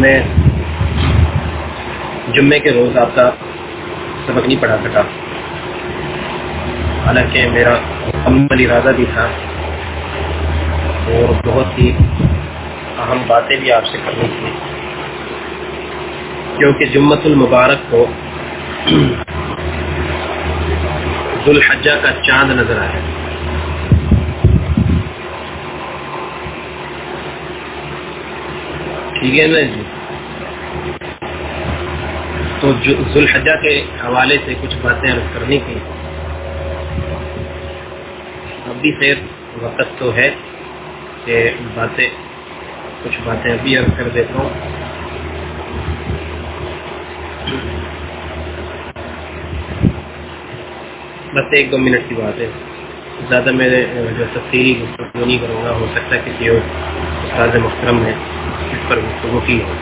میں جمعے کے روز آپ کا سبق نہیں پڑھا سکا، حالانکہ میرا مکمل ارادہ بھی تھا اور بہت ہی اہم باتیں بھی آپ سے کرنی تھی، کیونکہ جمعۃ المبارک کو ذوالحجہ کا چاند نظر آیا۔ ٹھیک ہے نا جی؟ تو ذوالحجہ کے حوالے سے کچھ باتیں عرض کرنی تھی۔ اب بھی خیر وقت تو ہے کہ کچھ باتیں ابھی عرض کر دیتا ہوں۔ بس 1-2 منٹ کی بات ہے، زیادہ میں جو تفصیلی گفتگو نہیں کروں گا، ہو سکتا ہے کسی اور استاد محترم نے اس پر گفتگو کی ہو۔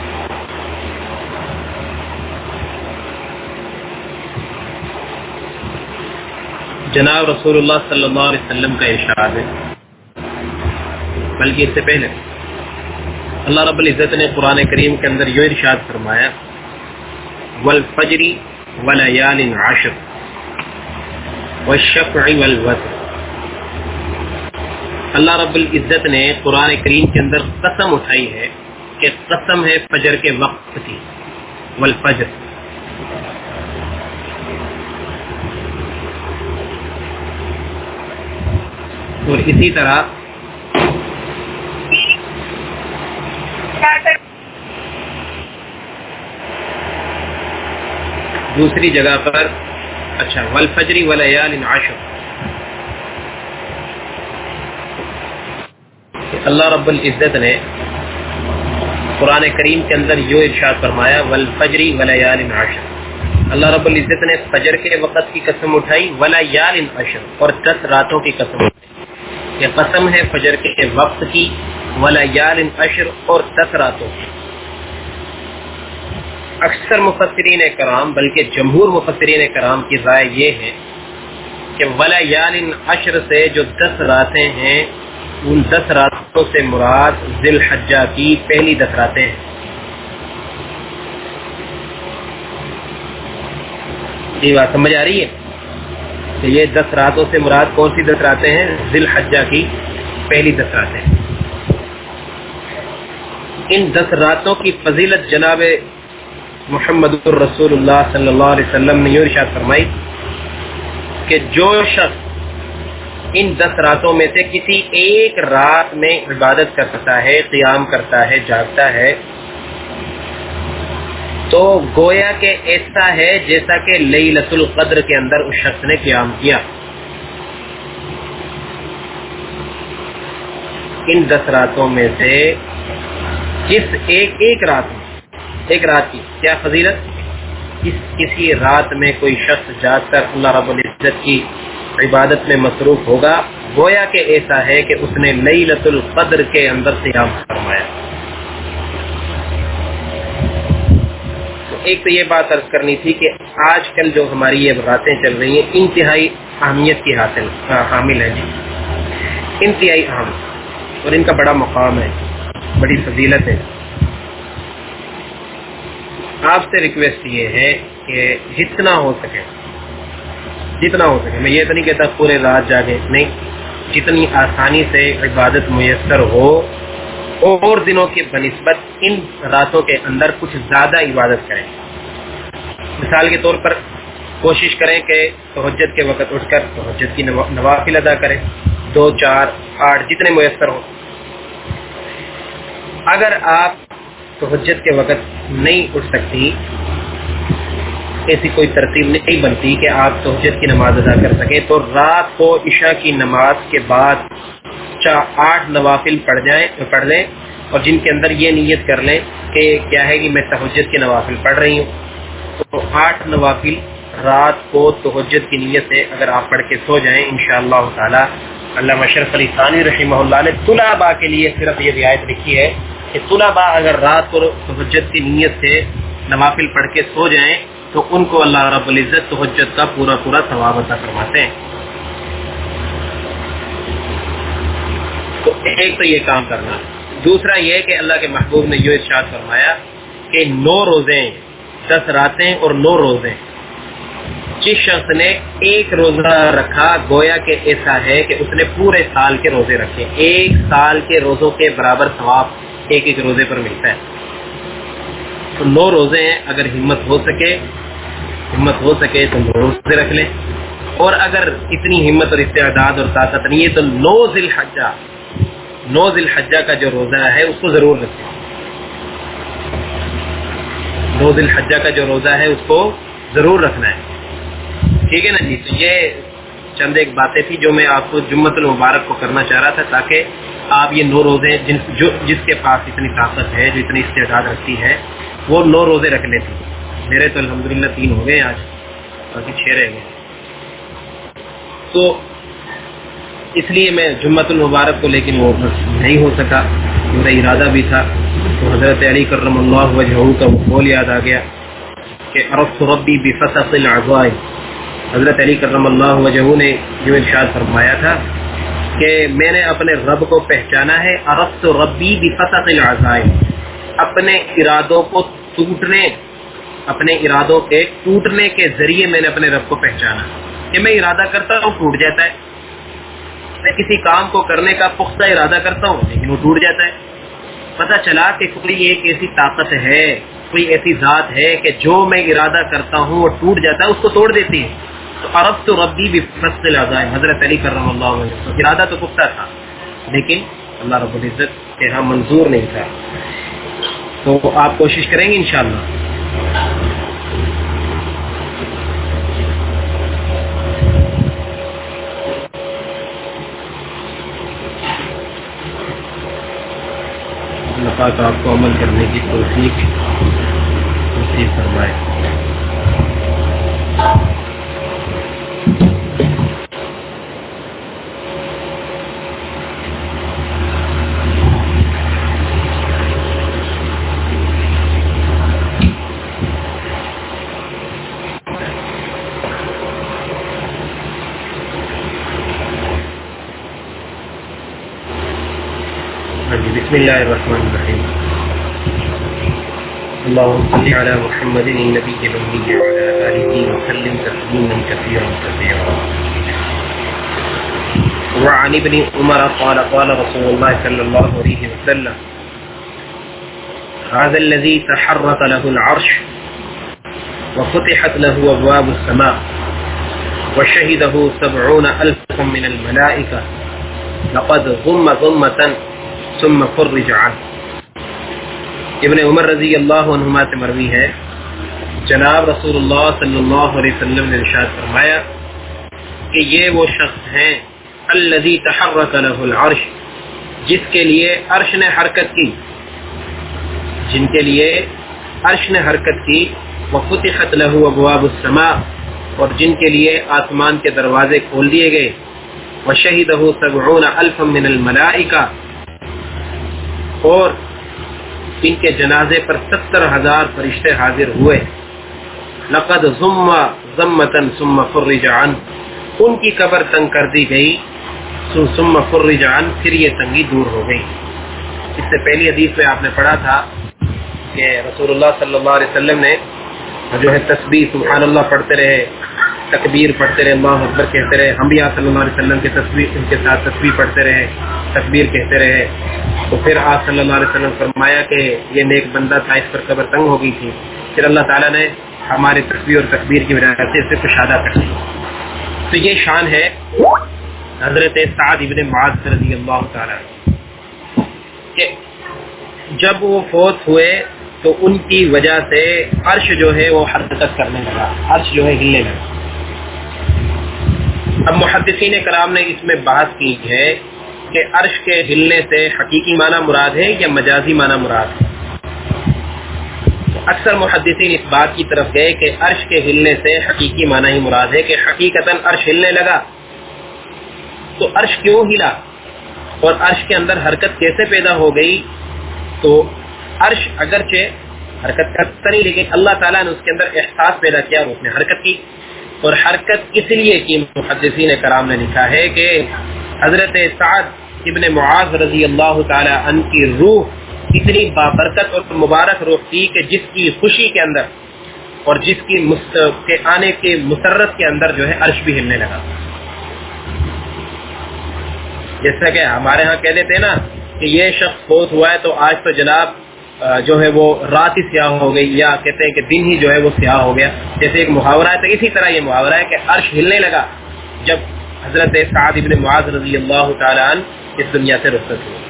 جناب رسول اللہ صلی اللہ علیہ وسلم کا ارشاد ہے، بلکہ اس سے پہلے اللہ رب العزت نے قرآن کریم کے اندر یہ ارشاد فرمایا، والفجر وليال عشر والشفع والوتر۔ اللہ رب العزت نے قرآن کریم کے اندر قسم اٹھائی ہے کہ قسم ہے فجر کے وقت کی، والفجر، اور اسی طرح دوسری جگہ پر والفجر وليال عشر، اللہ رب العزت نے قرآن کریم کے اندر یہ ارشاد فرمایا، والفجر وليال عشر، اللہ رب العزت نے فجر کے وقت کی قسم اٹھائی، وليال عشر، اور 10 راتوں کی قسم اٹھائی۔ یہ قسم ہے فجر کے وقت کی، وليال عشر، اور 10 راتوں کی۔ اکثر مفسرین کرام، بلکہ جمہور مفسرین کرام کی رائے یہ ہے کہ وليال عشر سے جو 10 راتیں ہیں، ان 10 راتوں سے مراد ذی الحجہ کی پہلی 10 راتیں ہیں۔ یہ بات سمجھ آ رہی ہے کہ یہ 10 راتوں سے مراد کون سی 10 راتیں ہیں؟ ذی الحجہ کی پہلی 10 راتیں۔ ان 10 راتوں کی فضیلت جناب محمد الرسول اللہ صلی اللہ علیہ وسلم نے یہ ارشاد فرمائی کہ جو شخص ان 10 راتوں میں سے کسی ایک رات میں عبادت کرتا ہے، قیام کرتا ہے، جاگتا ہے، تو گویا کہ ایسا ہے جیسا کہ لیلۃ القدر کے اندر اس شخص نے قیام کیا۔ ان 10 راتوں میں سے جس ایک رات کی کیا فضیلت؟ کسی رات میں کوئی شخص جاگ کر اللہ رب العزت کی عبادت میں مصروف ہوگا، گویا کہ ایسا ہے کہ اس نے لیلۃ القدر کے اندر قیام فرمایا۔ تو ایک تو یہ بات عرض کرنی تھی کہ آج کل جو ہماری یہ راتیں چل رہی ہیں انتہائی اہمیت کی حامل ہیں جی، انتہائی اہم، اور ان کا بڑا مقام ہے، بڑی فضیلت ہے۔ آپ سے ریکویسٹ یہ ہے کہ جتنا ہو سکے، میں یہ تو نہیں کہتا پورے رات جاگے، نہیں، جتنی آسانی سے عبادت میسر ہو اور دنوں کے بنسبت ان راتوں کے اندر کچھ زیادہ عبادت کریں۔ مثال کے طور پر کوشش کریں کہ تہجد کے وقت اٹھ کر تہجد کی نوافل ادا کریں، 2، 4، 8 جتنے میسر ہوں۔ اگر آپ تہجد کے وقت نہیں اٹھ سکتی، ایسی کوئی ترتیب نہیں بنتی کہ آپ تہجد کی نماز ادا کر سکیں، تو رات کو عشاء کی نماز کے بعد 8 نوافل پڑھ لیں، اور جن کے اندر یہ نیت کر لیں کہ کیا ہے کہ میں تہجد کی نوافل پڑھ رہی ہوں، تو 8 نوافل رات کو تہجد کی نیت سے اگر آپ پڑھ کے سو جائیں انشاءاللہ تعالی۔ علامہ اشرف علی تھانوی رحمہ اللہ نے طلباء کے لیے صرف یہ رعایت لکھی ہے کہ طلباء اگر رات کو تہجد کی نیت سے نوافل پڑھ کے سو جائیں تو ان کو اللہ رب العزت تہجد کا پورا ثواب عطا فرماتے ہیں۔ تو ایک تو یہ کام کرنا، دوسرا یہ کہ اللہ کے محبوب نے یہ ارشاد فرمایا کہ 9 روزے 10 راتیں اور 9 روزے. جس شخص نے ایک روزہ رکھا گویا کہ ایسا ہے کہ اس نے پورے سال کے روزے رکھے. 1 سال کے روزوں کے برابر ثواب ایک روزے پر ملتا ہے. تو 9 روزے ہیں. اگر ہمت ہو سکے تو 9 روزے رکھ لیں, اور اگر اتنی ہمت اور استعداد اور طاقت نہیں ہے تو 9 ذی الحجہ کا جو روزہ ہے اس کو ضرور رکھیں. 9 ذی الحجہ کا جو روزہ ہے اس کو ضرور رکھنا ہے. ٹھیک ہے نا جی. تو یہ چند ایک باتیں تھی جو میں آپ کو جمعۃ المبارک کو کرنا چاہ رہا تھا, تاکہ آپ یہ 9 روزے جس کے پاس اتنی طاقت ہے, جو اتنی استعداد رکھتی ہے, وہ 9 روزے رکھ لیتی. میرے تو الحمدللہ 3 ہو گئے آج, باقی 6 رہ گئے. تو اس لیے میں جمعۃ المبارک کو, لیکن وہ نہیں ہو سکا, میرا ارادہ بھی تھا. تو حضرت علی کرم اللہ وجہہ کا وہ قول یاد آ گیا کہ عرفت ربی بفتح العزائم. حضرت علی کرم اللہ وجہہ نے جو ارشاد فرمایا تھا کہ میں نے اپنے رب کو پہچانا ہے. عرفت ربی بفتح العزائم, اپنے ارادوں کے ٹوٹنے کے ذریعے میں نے اپنے رب کو پہچانا. کہ میں ارادہ کرتا ہوں ٹوٹ جاتا ہے, میں کسی کام کو کرنے کا پختہ ارادہ کرتا ہوں لیکن وہ ٹوٹ جاتا ہے. پتہ چلا کہ کوئی ایک ایسی طاقت ہے, کوئی ایسی ذات ہے کہ جو میں ارادہ کرتا ہوں وہ ٹوٹ جاتا ہے, اس کو توڑ دیتی ہے. تو عرفت ربی بفتح العزائم, حضرت علی کرم اللہ وجہہ, ارادہ تو پختہ تھا لیکن اللہ رب العزت کے ہاں منظور نہیں تھا. تو آپ کوشش کریں گے انشاءاللہ. اللہ پاک آپ کو عمل کرنے کی توفیق نصیب فرمائے. بسم اللہ الرحمن الرحیم. اللهم صل على محمد النبي الأمي وعلى آله وسلم تسليما كثيرا كثيرا. وعن ابن عمر قال قال رسول الله صلى الله عليه وسلم هذا الذي تحرك له العرش وفتحت له أبواب السماء وشهده 70,000 من الملائكة لقد ضم ضمة ثم فرج عنه. ابن عمر رضی اللہ عنہما سے مروی ہے, جناب رسول اللہ صلی اللہ علیہ وسلم نے ارشاد فرمایا کہ یہ وہ شخص ہیں الذی تحرک له العرش, جس کے لیے عرش نے حرکت کی, جن کے لیے عرش نے حرکت کی. وفتحت له ابواب السماء, اور جن کے لیے آسمان کے دروازے کھول دیے گئے. وشهده 70,000 من الملائکہ, اور ان کے جنازے پر 70,000 فرشتے حاضر ہوئے. لقد ضم ضمة ثم فرج عنه, ان کی قبر تنگ کر دی گئی, ثم فرج عنه, پھر یہ تنگی دور ہو گئی. اس سے پہلی حدیث میں آپ نے پڑھا تھا کہ رسول اللہ صلی اللہ علیہ وسلم نے جو ہے تسبیح سبحان اللہ پڑھتے رہے, تکبیر پڑھتے رہے, اللہ اکبر کہتے رہے. ہم بھی آپ صلی اللہ علیہ وسلم کے تسبیح ان کے ساتھ تسبیح پڑھتے رہے, تکبیر کہتے رہے. تو پھر آپ صلی اللہ علیہ وسلم فرمایا کہ یہ نیک بندہ تھا, اس پر قبر تنگ ہو گئی تھی. پھر اللہ تعالیٰ نے ہماری تسبیح اور تکبیر کی وجہ سے اسے کشادہ کر دی. تو یہ شان ہے حضرت سعد ابن معاذ رضی اللہ تعالیٰ کہ جب وہ فوت ہوئے تو ان کی وجہ سے عرش جو ہے وہ حرکت کرنے لگا, عرش جو ہے ہلنے لگا. اب محدثین کرام نے اس میں بحث کی ہے کہ عرش کے ہلنے سے حقیقی معنی مراد ہے یا مجازی معنی مراد ہے. اکثر محدثین اس بات کی طرف گئے کہ عرش کے ہلنے سے حقیقی معنی ہی مراد ہے, کہ حقیقتاً عرش ہلنے لگا. تو عرش کیوں ہلا اور عرش کے اندر حرکت کیسے پیدا ہو گئی؟ تو عرش اگرچہ حرکت کرتا نہیں, لیکن اللہ تعالیٰ نے اس کے اندر احساس پیدا کیا اور اس نے حرکت کی. اور حرکت اس لیے کی محدثین کرام نے لکھا ہے کہ حضرت سعد ابن معاذ رضی اللہ تعالی عنہ کی روح اتنی بابرکت اور مبارک روح تھی کہ جس کی خوشی کے اندر اور جس کی کے آنے کے مسرت کے اندر جو ہے عرش بھی ہلنے لگا. جیسا کہ ہمارے ہاں کہہ دیتے ہیں نا کہ یہ شخص فوت ہوا ہے تو آج تو جناب جو ہے وہ رات ہی سیاہ ہو گئی، یا کہتے ہیں کہ دن ہی جو ہے وہ سیاہ ہو گیا، جیسے ایک محاورہ ہے. تو اسی طرح یہ محاورہ ہے کہ عرش ہلنے لگا جب حضرت سعد بن معاذ رضی اللہ تعالیٰ عنہ اس دنیا سے رخصت ہوئے.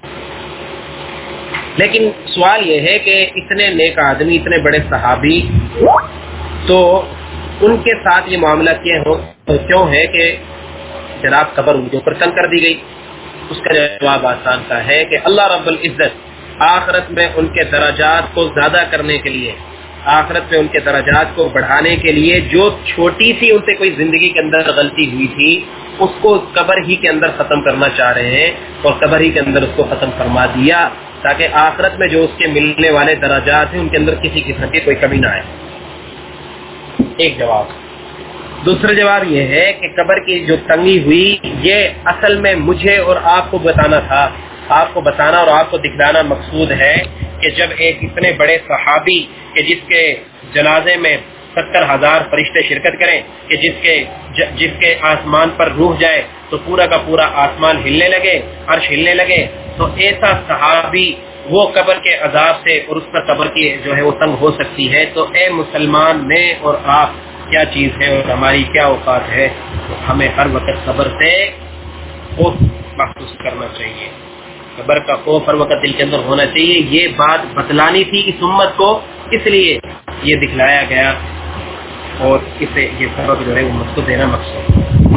لیکن سوال یہ ہے کہ اتنے نیک آدمی، اتنے بڑے صحابی، تو ان کے ساتھ یہ معاملہ کیوں ہے کہ جناب قبر ان کے اوپر تنگ کر دی گئی؟ اس کا جواب آسان سا ہے کہ اللہ رب العزت آخرت میں ان کے درجات کو زیادہ کرنے کے لیے، آخرت میں ان کے درجات کو بڑھانے کے لیے جو چھوٹی سی ان سے کوئی زندگی کے اندر غلطی ہوئی تھی اس کو قبر ہی کے اندر ختم کرنا چاہ رہے ہیں، اور قبر ہی کے اندر اس کو ختم فرما دیا تاکہ آخرت میں جو اس کے ملنے والے درجات ہیں ان کے اندر کسی قسم کی کوئی کمی نہ آئے. ایک جواب. دوسرا جواب یہ ہے کہ قبر کی جو تنگی ہوئی یہ اصل میں مجھے اور آپ کو بتانا تھا، آپ کو بتانا اور آپ کو دکھلانا مقصود ہے کہ جب ایک اتنے بڑے صحابی کہ جس کے جنازے میں 70,000 فرشتے شرکت کریں، کہ جس کے آسمان پر روح جائے تو پورا کا پورا آسمان ہلنے لگے، عرش ہلنے لگے، تو ایسا صحابی وہ قبر کے عذاب سے اور اس پر قبر کی جو ہے وہ تنگ ہو سکتی ہے. تو اے مسلمان میں اور آپ کیا چیز ہے اور ہماری کیا اوقات ہے؟ تو ہمیں ہر وقت قبر سے خوف محسوس کرنا چاہیے، قبر کا خوف ہر وقت دل کے اندر ہونا چاہیے. یہ بات بتلانی تھی اس امت کو، اس لیے یہ دکھلایا گیا اور اسے یہ سبق جو ہے وہ مت کو دینا مقصود.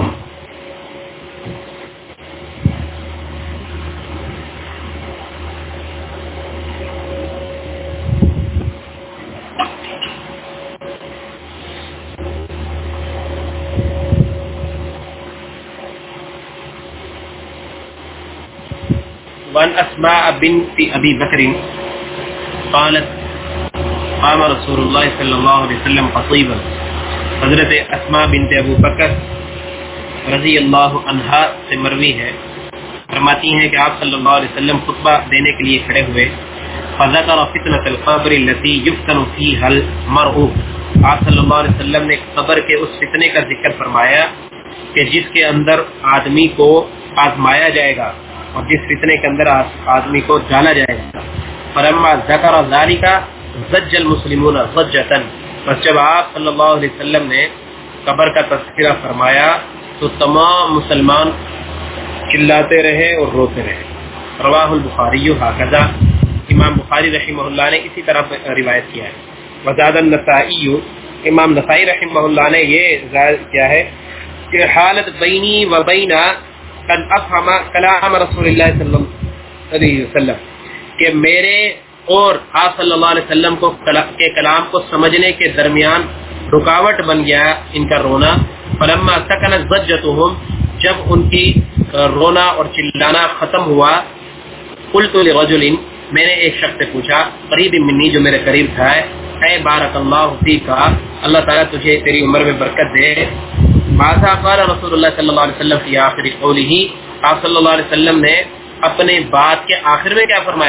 وعن اسماء بنت ابي بكر قالت قام رسول الله صلی اللہ علیہ وسلم خطیبا. حضرت اسماء بنت ابو بکر رضی اللہ عنہا سے مروی ہے، فرماتی ہیں کہ آپ صلی اللہ علیہ وسلم خطبہ دینے کے لیے کھڑے ہوئے. فذكر فتنة القبر التي يفتن فيها المرء. آپ صلی اللہ علیہ وسلم نے قبر کے اس فتنے کا ذکر فرمایا کہ جس کے اندر آدمی کو آزمایا جائے گا اور جس فتنے کے اندر آدمی کو ڈالا جائے گا. فلما ذکر ذلك زج المسلمون ضجة. بس جب آپ صلی اللہ علیہ وسلم نے قبر کا تذکرہ فرمایا تو تمام مسلمان چلاتے رہے اور روتے رہے. رواہ البخاری ہکذا. امام بخاری رحمہ اللہ نے اسی طرح روایت کیا ہے. وزاد النسائی. امام نسائی رحمہ اللہ نے یہ زائد کیا ہے کہ حالت بینی و بین قد افہم کلام رسول اللہ صلی اللہ علیہ وسلم، کہ میرے اور آپ صلی اللہ علیہ وسلم کے کلام کو سمجھنے کے درمیان رکاوٹ بن گیا ان کا رونا. فلما سکنت ضجتهم. جب ان کی رونا اور چلانا ختم ہوا. قلت لرجل. میں نے ایک شخص سے پوچھا قریب منی، جو میرے قریب تھا، اے بارک اللہ فیک، اللہ تعالیٰ تجھے تیری عمر میں برکت دے. ماذا قال رسول اللہ صلی اللہ علیہ وسلم فی آخر قولہ. آپ صلی اللہ علیہ وسلم نے اپنے بات کے آخر میں کیا فرمایا؟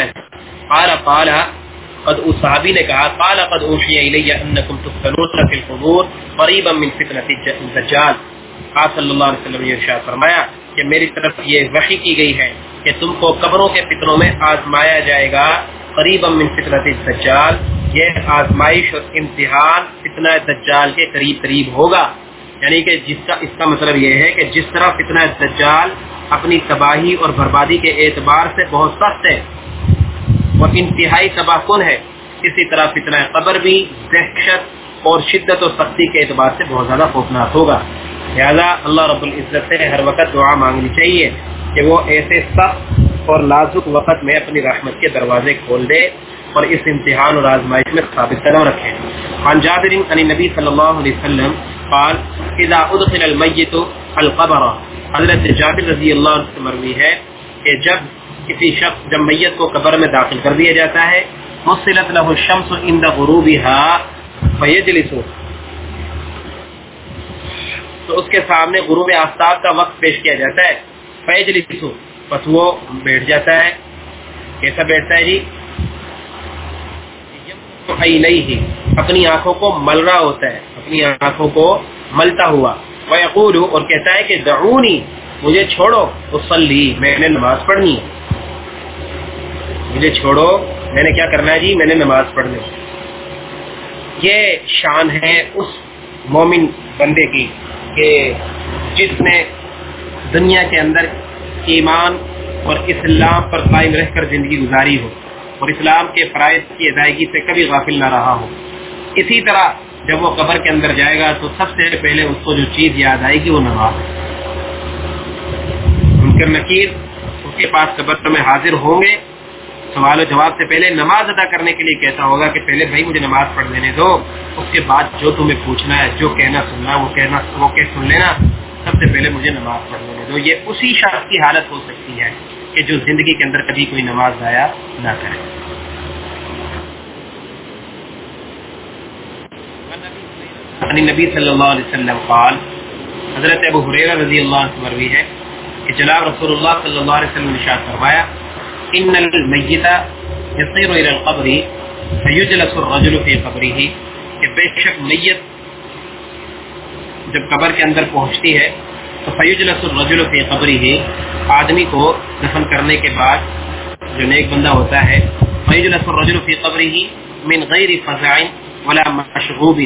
قال قد صحابی نے کہا قال قد اوحی الی انکم تفتنون فی القبور قریبا من فتنۃ الدجال. آپ صلی اللہ علیہ وسلم نے ارشاد فرمایا کہ میری طرف یہ وحی کی گئی ہے کہ تم کو قبروں کے فتنوں میں آزمایا جائے گا. قریبا من فتنۃ الدجال، یہ آزمائش اور امتحان فتنہ دجال کے قریب ہوگا. یعنی کہ اس کا مطلب یہ ہے کہ جس طرح فتنہ دجال اپنی تباہی اور بربادی کے اعتبار سے بہت سخت ہے اور انتہائی تباہ کن ہے، اسی طرح فتنہ قبر بھی دہشت اور شدت و سختی کے اعتبار سے بہت زیادہ خوفناک ہوگا. لہذا اللہ رب العزت سے ہر وقت دعا مانگنی چاہیے کہ وہ ایسے سخت اور نازک وقت میں اپنی رحمت کے دروازے کھول دے اور اس امتحان اور آزمائش میں ثابت قدم رکھے. عن جابر عن النبی صلی اللہ علیہ وسلم قال اذا ادخل المیت القبر. حضرت جابر رضی اللہ عنہ سے مروی ہے کہ جب کسی شخص جب میت کو قبر میں داخل کر دیا جاتا ہے، وصلت له الشمس عند غروبها فيجلس، تو اس کے سامنے غروب آفتاب کا وقت پیش کیا جاتا ہے. فیجلس، بس وہ بیٹھ جاتا ہے. کیسا بیٹھتا ہے جی؟ عینیہ، اپنی آنکھوں کو مل رہا ہوتا ہے، اپنی آنکھوں کو ملتا ہوا، ویقول، اور کہتا ہے کہ دعونی، مجھے چھوڑو، اصلی، میں نے نماز پڑھنی ہے، مجھے چھوڑو، میں نے کیا کرنا ہے جی، میں نے نماز پڑھنی ہے۔ یہ شان ہے اس مومن بندے کی کہ جس نے دنیا کے اندر ایمان اور اسلام پر قائم رہ کر زندگی گزاری ہو اور اسلام کے فرائض کی ادائیگی سے کبھی غافل نہ رہا ہو۔ اسی طرح جب وہ قبر کے اندر جائے گا تو سب سے پہلے اس کو جو چیز یاد آئے گی وہ نماز ہے۔ منکر نکیر اس کے پاس قبر میں حاضر ہوں گے، سوال و جواب سے پہلے نماز ادا کرنے کے لیے کہتا ہوگا کہ پہلے بھائی مجھے نماز پڑھ لینے دو، اس کے بعد جو تمہیں پوچھنا ہے، جو کہنا سننا وہ سن لینا، سب سے پہلے مجھے نماز پڑھ لینے دو۔ یہ اسی شخص کی حالت ہو سکتی ہے کہ جو زندگی کے اندر کبھی کوئی نماز ضائع نہ کرے۔ نبی صلی اللہ علیہ وسلم قال، حضرت ابو ہریرہ رضی اللہ عنہ مروی ہے کہ جناب رسول اللہ صلی اللہ علیہ وسلم نے ارشاد فرمایا، ان المیت یصیر الی القبر فیجلس الرجل فی قبرہ، کہ بے شک میت جب قبر کے اندر پہنچتی ہے تو فیجلس الرجل فی قبرہ، آدمی کو دفن کرنے کے بعد جو نیک بندہ ہوتا ہے، فیجلس الرجل فی قبرہ من غیر فزع ولا مشغوب،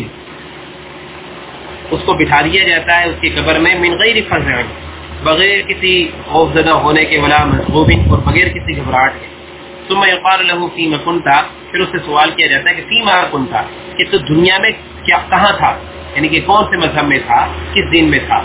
اس کو بٹھا دیا جاتا ہے اس کی قبر میں من غیر فزع، بغیر کسی خوف زدہ ہونے کے، ولا مشغوب، اور بغیر کسی گھبراہٹ کے۔ ثم یقال له فیما کنت، پھر اس سے سوال کیا جاتا ہے کہ فیما کنت، کہ تو دنیا میں کیا کہاں تھا، یعنی کہ کون سے مذہب میں تھا، کس دین میں تھا۔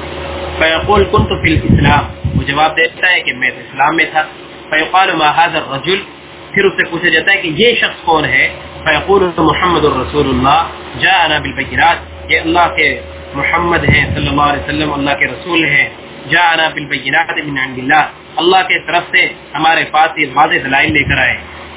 فیقول کنت فی الاسلام، وہ جواب دیتا ہے کہ میں تو اسلام میں تھا۔ فیقال ما هذا الرجل، پھر اس سے پوچھا جاتا ہے کہ یہ شخص کون ہے۔ فیقول محمد رسول اللہ جاءنا بالبینات، یہ اللہ کے محمد ہیں صلی اللہ علیہ وسلم، اللہ کے رسول ہیں۔ جاءنا بالبینات من عند اللہ، اللہ کے طرف سے ہمارے پاس یہ واضح دلائل لے کر آئے۔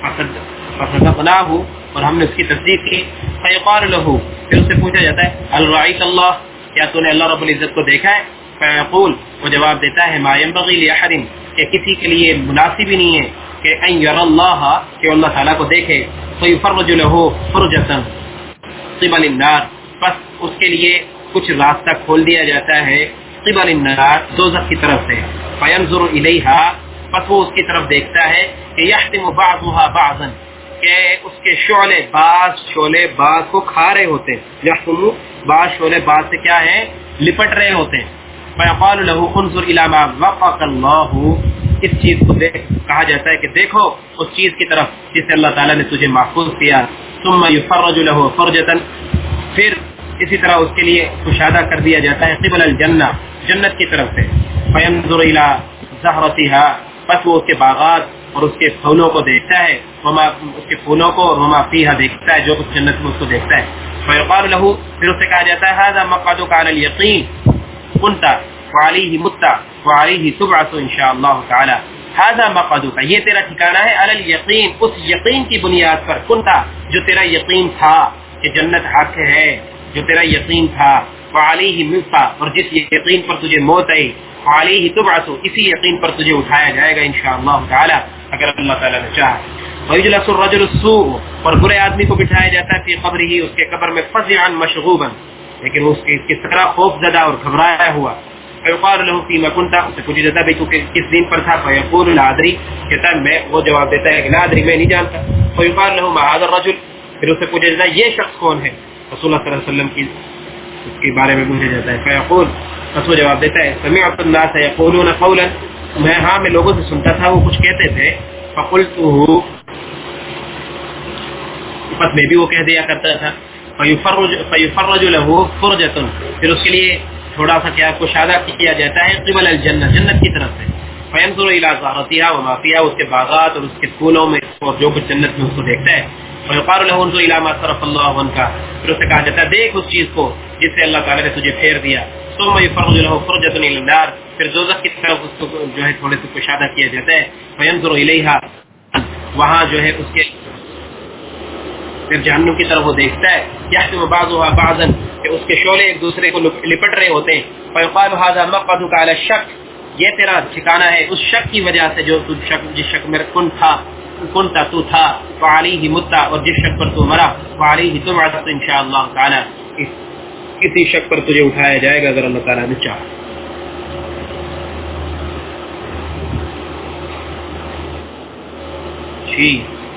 فصدقناہ، اور ہم نے اس کی تصدیق کی۔ فیقال له، پھر اس سے پوچھا جاتا ہے هل رأیت اللہ، کیا تو نے اللہ رب العزت کو دیکھا ہے۔ فیقول، وہ جواب دیتا ہے ما ينبغي لأحد، کہ کسی کے لیے مناسب ہی نہیں ہے کہ ان ير اللہ، کہ اللہ تعالیٰ کو دیکھے۔ فیفرج له فرجة قبل النار، بس اس کے لیے کچھ راستہ کھول دیا جاتا ہے قبل النار، دوزخ کی طرف سے۔ فینظر الیہا، بس وہ اس کی طرف دیکھتا ہے کہ یحتم بعضها بعضا، کہ اس کے شعلے بعض کو کھا رہے ہوتے ہیں۔ یحتم، بعض شعلے بعض سے کیا ہے، لپٹ رہے ہوتے ہیں۔ فیقال له انظر الی ما وفق اللہ، اس چیز کو دیکھ، کہا جاتا ہے کہ دیکھو اس چیز کی طرف جسے اللہ تعالیٰ نے تجھے محفوظ کیا۔ ثم یفرج له فرجة، پھر اسی طرح اس کے لیے کشادہ کر دیا جاتا ہے قبل الجنہ، جنت کی طرف سے۔ فینظر الی زہرتها، پس وہ اس کے باغات اور اس کے پھولوں کو دیکھتا ہے، اس کے پھولوں کو، اور وما فیہا دیکھتا ہے، جو کچھ جنت میں اس کو دیکھتا ہے۔ فیقال له، پھر اس سے کہا جاتا ہے ھذا مقعدک علی الیقین کنت وعلیہ مت وعلیہ تبعث ان شاء اللہ تعالی۔ ھذا مقعدک، یہ تیرا ٹھکانہ ہے، علی الیقین، اس یقین کی بنیاد پر، کنت، جو تیرا یقین تھا کہ جنت حق ہے، جو تیرا یقین تھا، وعلیہ مت، اور جس یقین پر تجھے موت آئی، وعلیہ تبعث، اسی یقین پر تجھے اٹھایا جائے گا انشاءاللہ تعالی، اگر اللہ تعالی نے چاہا۔ ویجلس الرجل السوء، اور برے آدمی کو بٹھایا جاتا ہے فی قبرہ، اس کے قبر میں فزعا مشغوبا، لیکن اس کی طرح خوف زدہ اور گھبرایا ہوا۔ فیقال له فیما کنت، اس سے پوچھا جاتا ہے تو کس دین پر تھا۔ فیقول لا ادری، کہتا ہے میں، وہ جواب دیتا ہے کہ لا ادری، میں نہیں جانتا۔ فیقال له ما هذا الرجل، پھر اس سے پوچھا جاتا ہے یہ شخص کون ہے۔ رسول اللہ صلی اللہ علیہ وسلم کی اس کے بارے میں پوچھا جاتا ہے۔ فیقول، بس وہ جواب دیتا ہے سمعت الناس یقولون قولا، میں لوگوں سے سنتا تھا وہ کچھ کہتے تھے۔ فقلتہ، بس میں بھی وہ کہہ دیا کرتا تھا۔ فیفرج له فرجة، پھر اس کے لیے تھوڑا سا کیا کشادہ کیا جاتا ہے قبل الجنہ، جنت کی طرف سے۔ فینظر الی زہرتها وما فیہا، اس کے باغات اور اس کے پھولوں میں اور جو کچھ جنت میں اس کو دیکھتا ہے۔ فیقال له انظر الی ما صرف اللہ عنک، پھر اسے کہا جاتا ہے دیکھ اس چیز کو جس سے اللہ تعالیٰ نے تجھے پھیر دیا۔ ثم یفرج له فرجة الی النار، پھر دوزخ کی طرف اس کو جو ہے تھوڑے سے کشادہ کیا جاتا ہے۔ فینظر الیہا، وہاں جو ہے اس کے پھر جہنم کی طرف وہ دیکھتا ہے۔ یحتم بعضها بعضا، کہ اس کے شعلے ایک دوسرے کو لپٹ رہے ہوتے ہیں۔ فیقال ھذا مقعدک علی الشک، یہ تیرا ٹھکانہ ہے اس شک کی وجہ سے جو جس شک میں کن تھا۔ کنت تو تھا فعلیہ مت، اور جس شخص پر تو مرا فعلیہ تبعث انشاءاللہ تعالی، کسی شخص پر تجھے اٹھایا جائے گا اگر اللہ تعالیٰ نے چاہا۔ جی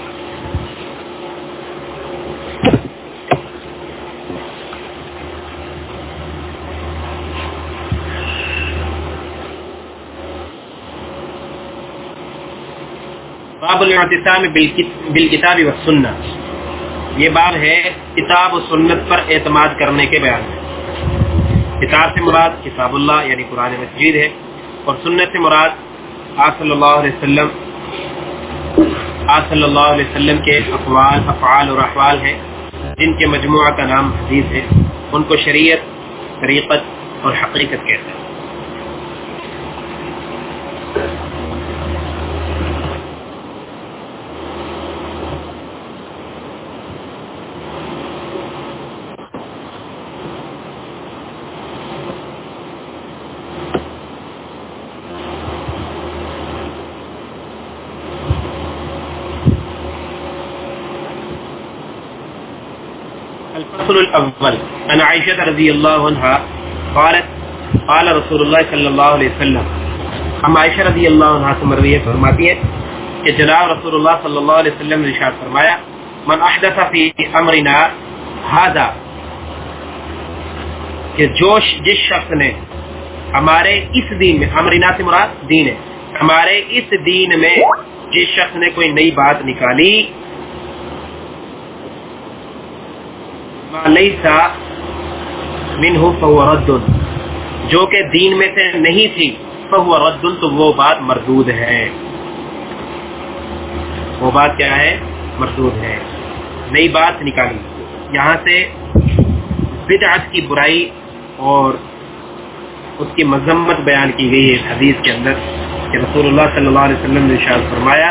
باب الاعتصام بالکتاب والسنہ، یہ باب ہے کتاب و سنت پر اعتماد کرنے کے بیان میں۔ کتاب سے مراد کتاب اللہ یعنی قرآن مجید ہے، اور سنت سے مراد آپ صلی اللہ علیہ وسلم کے اقوال، افعال اور احوال ہیں، جن کے مجموعہ کا نام حدیث ہے۔ ان کو شریعت، طریقت اور حقیقت کہتے ہیں۔ الفصل الاول عن عائشہ رضی اللہ عنہا قالت قال رسول اللہ صلی اللہ علیہ وسلم، ہم عائشہ رضی اللہ عنہا سے مروی فرماتی ہے کہ جناب رسول اللہ صلی اللہ علیہ وسلم نے ارشاد فرمایا، من احدث فی امرنا ھذا، کہ جس شخص نے ہمارے اس دین میں، امرنا سے مراد دین ہے، ہمارے اس دین میں جس شخص نے کوئی نئی بات نکالی، لیسا منہ فہو رد، جو کہ دین میں سے نہیں تھی، فہو رد، تو وہ بات مردود ہے۔ وہ بات کیا ہے؟ مردود ہے، نئی بات نکالی۔ یہاں سے بدعت کی برائی اور اس کی مذمت بیان کی گئی ہے حدیث کے اندر، کہ رسول اللہ صلی اللہ علیہ وسلم نے ارشاد فرمایا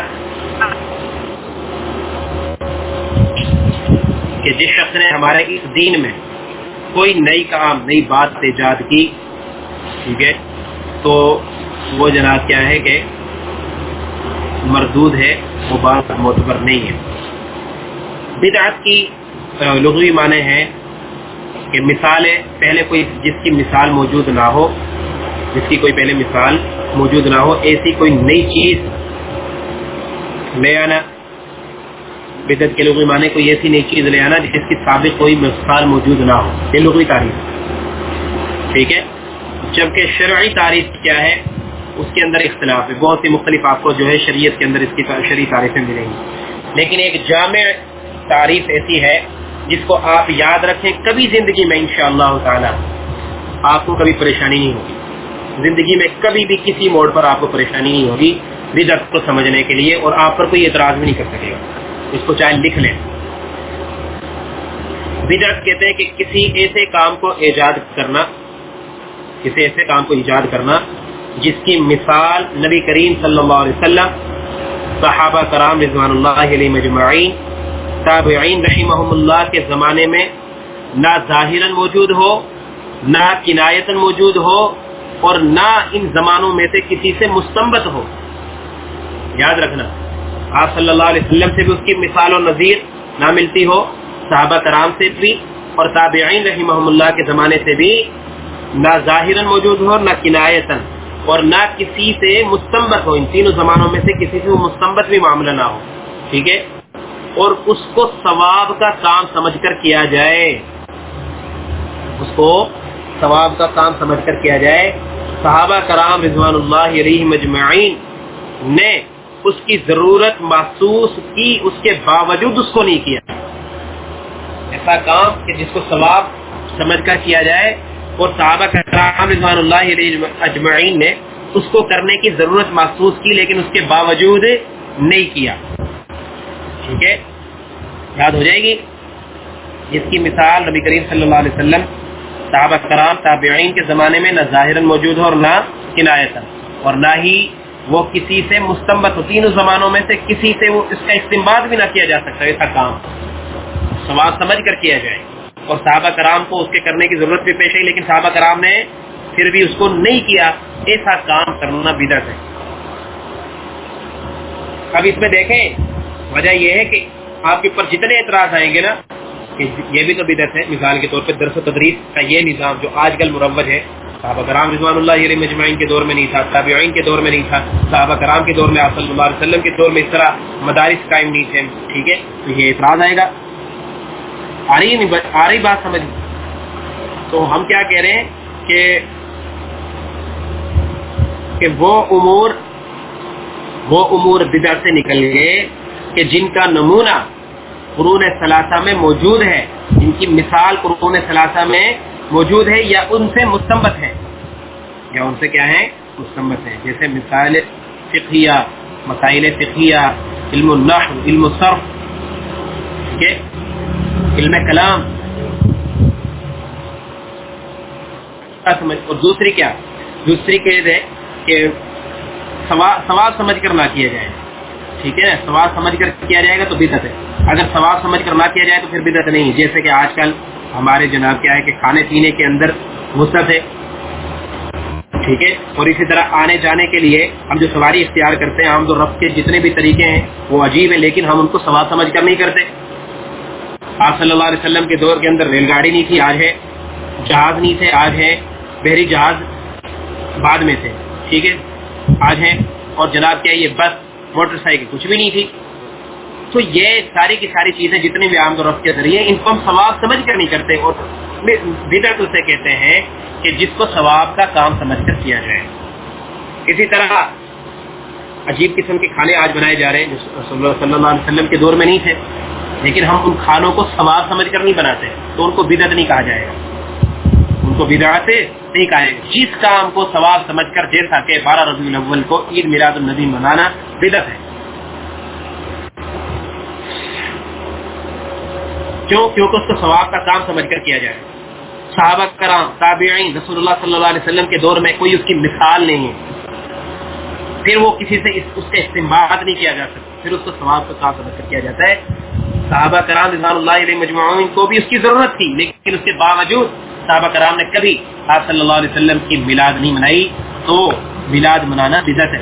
کہ جس شخص نے ہمارے اس دین میں کوئی نئی کام، نئی بات ایجاد کی، ٹھیک ہے، تو وہ جناب کیا ہے کہ مردود ہے، وہ بات معتبر نہیں ہے۔ بدعت کی لغوی معنی ہے کہ مثالیں پہلے کوئی جس کی مثال موجود نہ ہو، جس کی کوئی پہلے مثال موجود نہ ہو، ایسی کوئی نئی چیز لے آنا۔ بدعت کے لغوی معنی کوئی ایسی نئی چیز لے آنا جس کی سابق کوئی مثال موجود نہ ہو، یہ لغوی تعریف، ٹھیک ہے۔ جبکہ شرعی تعریف کیا ہے، اس کے اندر اختلاف ہے، بہت سی مختلف آپ کو جو ہے شریعت کے اندر اس کی شرعی تعریفیں ملیں گی، لیکن ایک جامع تعریف ایسی ہے جس کو آپ یاد رکھیں، کبھی زندگی میں انشاءاللہ تعالی آپ کو کبھی پریشانی نہیں ہوگی، زندگی میں کبھی بھی کسی موڑ پر آپ کو پریشانی نہیں ہوگی بدعت کو سمجھنے کے لیے، اور آپ پر کوئی اعتراض بھی نہیں کر سکے گا، اس کو چاہے لکھ لیں۔ بدعت کہتے ہیں کہ کسی ایسے کام کو ایجاد کرنا، کسی ایسے کام کو ایجاد کرنا جس کی مثال نبی کریم صلی اللہ علیہ وسلم، صحابہ کرام رضوان اللہ علیہ مجمعین، تابعین رحمہم اللہ کے زمانے میں نہ ظاہراً موجود ہو، نہ کنایتاً موجود ہو، اور نہ ان زمانوں میں سے کسی سے مستنبط ہو۔ یاد رکھنا، آپ صلی اللہ علیہ وسلم سے بھی اس کی مثال و نظیر نہ ملتی ہو، صحابہ کرام سے بھی اور تابعین رحمہم اللہ کے زمانے سے بھی نہ ظاہراً موجود ہو، نہ کنایتاً، اور نہ کسی سے مستنبط ہو، ان تینوں زمانوں میں سے کسی سے مستنبط بھی معاملہ نہ ہو، ٹھیک ہے، اور اس کو ثواب کا کام سمجھ کر کیا جائے، اس کو ثواب کا کام سمجھ کر کیا جائے۔ صحابہ کرام رضوان اللہ علیہ مجمعین نے اس کی ضرورت محسوس کی، اس کے باوجود اس کو نہیں کیا، ایسا کام کہ جس کو ثواب سمجھ کر کیا جائے، اور صحابہ کرام رضوان اللہ علیہ اجمعین نے اس کو کرنے کی ضرورت محسوس کی لیکن اس کے باوجود نہیں کیا، ٹھیک ہے، یاد ہو جائے گی۔ جس کی مثال نبی کریم صلی اللہ علیہ وسلم، صحابہ کرام، تابعین کے زمانے میں نہ ظاہراً موجود ہو اور نہ کنایتاً، اور نہ ہی وہ کسی سے مستنبط ہو، تینوں زمانوں میں سے کسی سے وہ اس کا استنباط بھی نہ کیا جا سکتا، ایسا کام ثواب سمجھ کر کیا جائے، اور صحابہ کرام کو اس کے کرنے کی ضرورت بھی پیش آئی لیکن صحابہ کرام نے پھر بھی اس کو نہیں کیا، ایسا کام کرنا بدعت ہے۔ اب اس میں دیکھیں وجہ یہ ہے کہ آپ کے اوپر جتنے اعتراض آئیں گے نا کہ یہ بھی تو بدعت ہے، مثال کے طور پہ درس و تدریس کا یہ نظام جو آج کل مروج ہے، صحابہ کرام رضوان اللہ علیہم اجمعین کے دور میں نہیں تھا، تابعین کے دور میں نہیں تھا، صحابہ کرام کے دور میں آپ صلی اللہ علیہ وسلم کے دور میں اس طرح مدارس قائم نہیں تھے، ٹھیک ہے، تو یہ اعتراض آئے گا. آ رہی بات سمجھ. تو ہم کیا کہہ رہے ہیں کہ وہ امور بدعت سے نکل گئے کہ جن کا نمونہ قرون ثلاثہ میں موجود ہے، جن کی مثال قرون ثلاثہ میں موجود ہے یا ان سے مستنبط ہے، یا ان سے کیا ہے مستنبط ہے، جیسے مسائل فقہیہ، مسائل فقہیہ، علم النحو، علم الصرف، ٹھیک ہے، علم کلام. اور دوسری قید ہے کہ ثواب سمجھ کر نہ کیا جائے، ٹھیک ہے، ثواب سمجھ کر کیا جائے گا تو بدعت ہے، اگر ثواب سمجھ کر نہ کیا جائے تو پھر بدعت نہیں. جیسے کہ آج کل ہمارے جناب کیا ہے کہ کھانے پینے کے اندر وسعت ہے، ٹھیک ہے، اور اسی طرح آنے جانے کے لیے ہم جو سواری اختیار کرتے ہیں، ہم تو رفع کے جتنے بھی طریقے ہیں وہ عجیب ہیں، لیکن ہم ان کو ثواب سمجھ کر نہیں کرتے. آپ صلی اللہ علیہ وسلم کے دور کے اندر ریل گاڑی نہیں تھی، آج ہے، جہاز نہیں تھے، آج ہے، بحری جہاز بعد میں تھے، ٹھیک ہے، آج ہے، اور جناب کیا یہ بس موٹر سائیکل کچھ بھی نہیں تھی. تو یہ ساری کی ساری چیزیں جتنی بھی عام طور کے ذریعے ان کو ہم ثواب سمجھ کر نہیں کرتے، اور بدعت اسے کہتے ہیں کہ جس کو ثواب کا کام سمجھ کر کیا جائے. اسی طرح عجیب قسم کے کھانے آج بنائے جا رہے ہیں جو صلی اللہ علیہ وسلم کے دور میں نہیں تھے، لیکن ہم ان کھانوں کو ثواب سمجھ کر نہیں بناتے، تو ان کو بدعت نہیں کہا جائے گا، ان کو بدعت نہیں کہا جائے گا. جس کام کو ثواب سمجھ کر، جیسا کہ 12 ربیع الاول کو عید میلاد النبی منانا بدعت ہے. کیونکہ اس کو ثواب کا کام سمجھ کر کیا جائے. صحابہ کرام، تابعین، رسول اللہ صلی اللہ علیہ وسلم کے دور میں کوئی اس کی مثال نہیں ہے، پھر وہ کسی سے اس کا استنباط نہیں کیا جا سکتا، پھر اس کو ثواب کا کام سمجھ کر کیا جاتا ہے. صحابہ کرام رضوان اللہ علیہم اجمعین کو بھی اس کی ضرورت تھی، لیکن اس کے باوجود صحابہ کرام نے کبھی آپ صلی اللہ علیہ وسلم کی میلاد نہیں منائی، تو میلاد منانا بدعت ہے.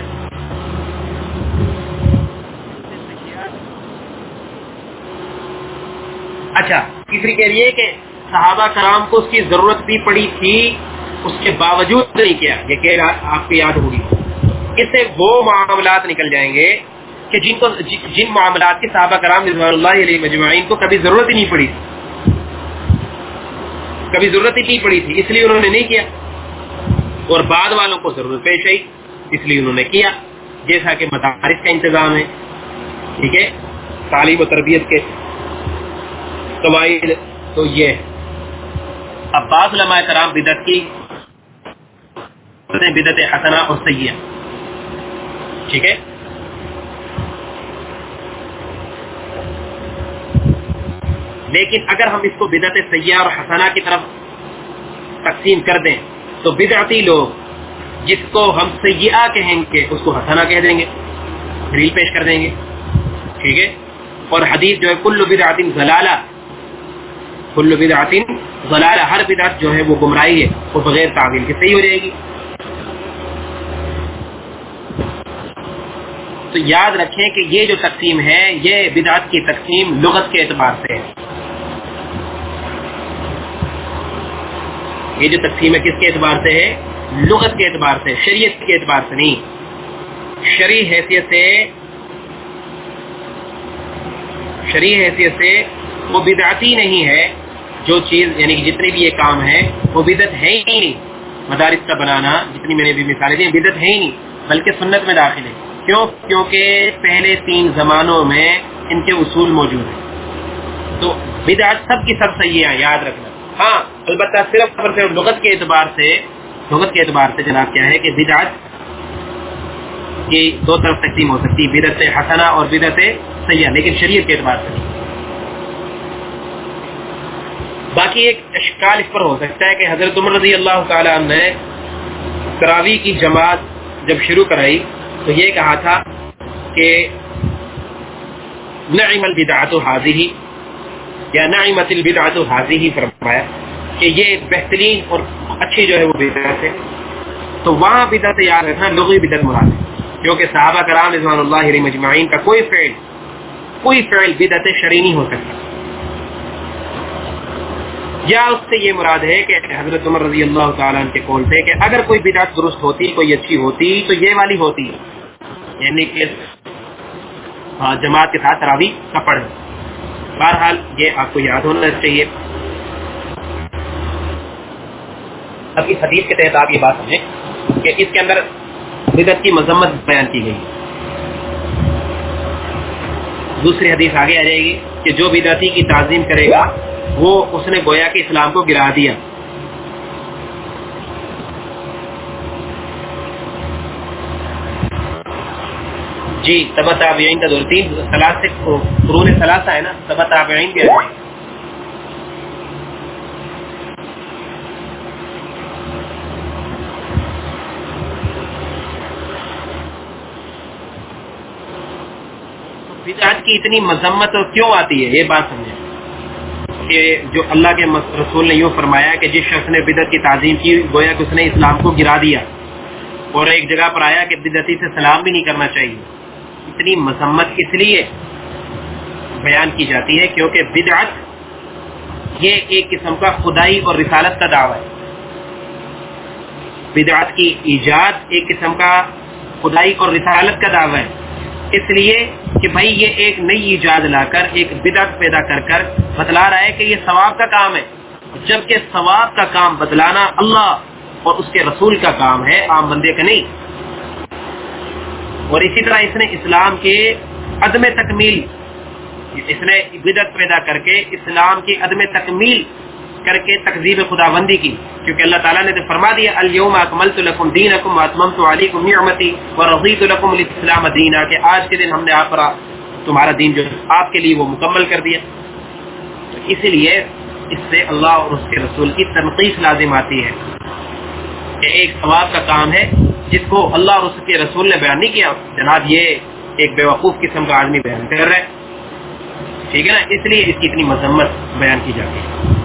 اچھا، تیسری کہہ رہی ہے کہ صحابہ کرام کو اس کی ضرورت بھی پڑی تھی، اس کے باوجود نہیں کیا. یہ کہ آپ کو یاد ہوگی، اس سے وہ معاملات نکل جائیں گے کہ جن معاملات کے صحابہ کرام رضوان اللہ علیہ مجمعین کو کبھی ضرورت ہی نہیں پڑی تھی، اس لیے انہوں نے نہیں کیا، اور بعد والوں کو ضرورت پیش آئی اس لیے انہوں نے کیا. جیسا کہ مدارس کا انتظام ہے، ٹھیک ہے، تعلیم و تربیت کے قواعد، تو یہ اب بعض علماء کرام بدعت کی بدعت حسنہ اور سیئہ، ٹھیک ہے. لیکن اگر ہم اس کو بدعت سیئہ اور حسنہ کی طرف تقسیم کر دیں تو بدعتی لوگ جس کو ہم سیئہ کہیں گے اس کو حسنہ کہہ دیں گے، دلیل پیش کر دیں گے، ٹھیک ہے. اور حدیث جو ہے کل بدعت ضلالہ، کل بدعت ضلالہ، ہر بدعت جو ہے وہ گمراہی ہے، وہ بغیر تعویل کے صحیح ہو جائے گی. تو یاد رکھیں کہ یہ جو تقسیم ہے یہ بدعت کی تقسیم لغت کے اعتبار سے ہے. یہ جو تقسیم ہے کس کے اعتبار سے ہے؟ لغت کے اعتبار سے، شریعت کے اعتبار سے نہیں. شرعی حیثیت سے وہ بدعتی نہیں ہے، جو چیز یعنی کہ جتنے بھی یہ کام ہے وہ بدعت ہے ہی نہیں. مدارس کا بنانا، جتنی میں نے بھی مثالیں دی، بدعت ہے ہی نہیں بلکہ سنت میں داخل ہے. کیونکہ پہلے 3 زمانوں میں ان کے اصول موجود ہیں. تو بدعت سب کی سب صحیح ہے، یاد رکھنا. ہاں البتہ صرف لغت کے اعتبار سے جناب کیا ہے کہ بدعت کی 2 طرف تقسیم ہو سکتی ہے، بدعت حسنہ اور بدعت سیئہ، لیکن شریعت کے اعتبار سے نہیں. باقی ایک اشکال اس پر ہو سکتا ہے کہ حضرت عمر رضی اللہ تعالی عنہ نے تراویح کی جماعت جب شروع کرائی تو یہ کہا تھا کہ نعم البدعۃ هذه یا نعمت البدعۃ هذه، فرمایا کہ یہ بہترین اور اچھی جو ہے وہ بدعت ہے. تو وہاں بدعت یاد رکھنا لغوی بدعت مراد ہے، کیونکہ صحابہ کرام رضوان اللہ علیہم اجمعین کا کوئی فعل کوئی فعل بدعت شرعی نہیں ہو سکتا. یا اس سے یہ مراد ہے کہ حضرت عمر رضی اللہ تعالیٰ عنہ کے قول تھے کہ اگر کوئی بدعت درست ہوتی، کوئی اچھی ہوتی تو یہ والی ہوتی، یعنی کہ جماعت کے ساتھ تراویح کا پڑھنا. بہرحال یہ آپ کو یاد ہونا چاہیے. اب اس حدیث کے تحت آپ یہ بات سمجھیں کہ اس کے اندر بدعت کی مذمت بیان کی گئی. دوسری حدیث آگے آ جائے گی کہ جو بدعتی کی تعظیم کرے گا وہ اس نے گویا کہ اسلام کو گرا دیا. جی تبع تابعین کا دور 3 ثلاثے قرون ثلاثہ ہے نا، تبع تابعین کے ہے. بدعت کی اتنی مذمت کیوں آتی ہے، یہ بات سمجھیں کہ جو اللہ کے رسول نے یوں فرمایا کہ جس شخص نے بدعت کی تعظیم کی گویا کہ اس نے اسلام کو گرا دیا، اور ایک جگہ پر آیا کہ بدعتی سے سلام بھی نہیں کرنا چاہیے. اتنی مذمت اس لیے بیان کی جاتی ہے کیونکہ بدعت یہ ایک قسم کا خدائی اور رسالت کا دعویٰ ہے. بدعت کی ایجاد ایک قسم کا خدائی اور رسالت کا دعویٰ ہے، اس لیے کہ بھائی یہ ایک نئی ایجاد لا کر ایک بدعت پیدا کر کر بتلا رہا ہے کہ یہ ثواب کا کام ہے، جبکہ ثواب کا کام بتلانا اللہ اور اس کے رسول کا کام ہے، عام بندے کا نہیں. اور اسی طرح اس نے اسلام کے عدم تکمیل، اس نے بدعت پیدا کر کے اسلام کی عدم تکمیل کر کے تکذیب خداوندی کی، کیونکہ اللہ تعالیٰ نے تو فرما دیا الیوم اکملت لکم دینکم واتممت علیکم نعمتی ورضیت لکم الاسلام دینا، کہ آج کے دن ہم نے آپ پر تمہارا دین جو آپ کے لیے وہ مکمل کر دیا. اسی لیے اس سے اللہ اور اس کے رسول کی تنقیص لازم آتی ہے کہ ایک ثواب کا کام ہے جس کو اللہ اور اس کے رسول نے بیان نہیں کیا، جناب یہ ایک بیوقوف قسم کا آدمی بیان کر رہا ہے. ٹھیک ہے نا، اس لیے اس کی اتنی مذمت بیان کی جاتی ہے.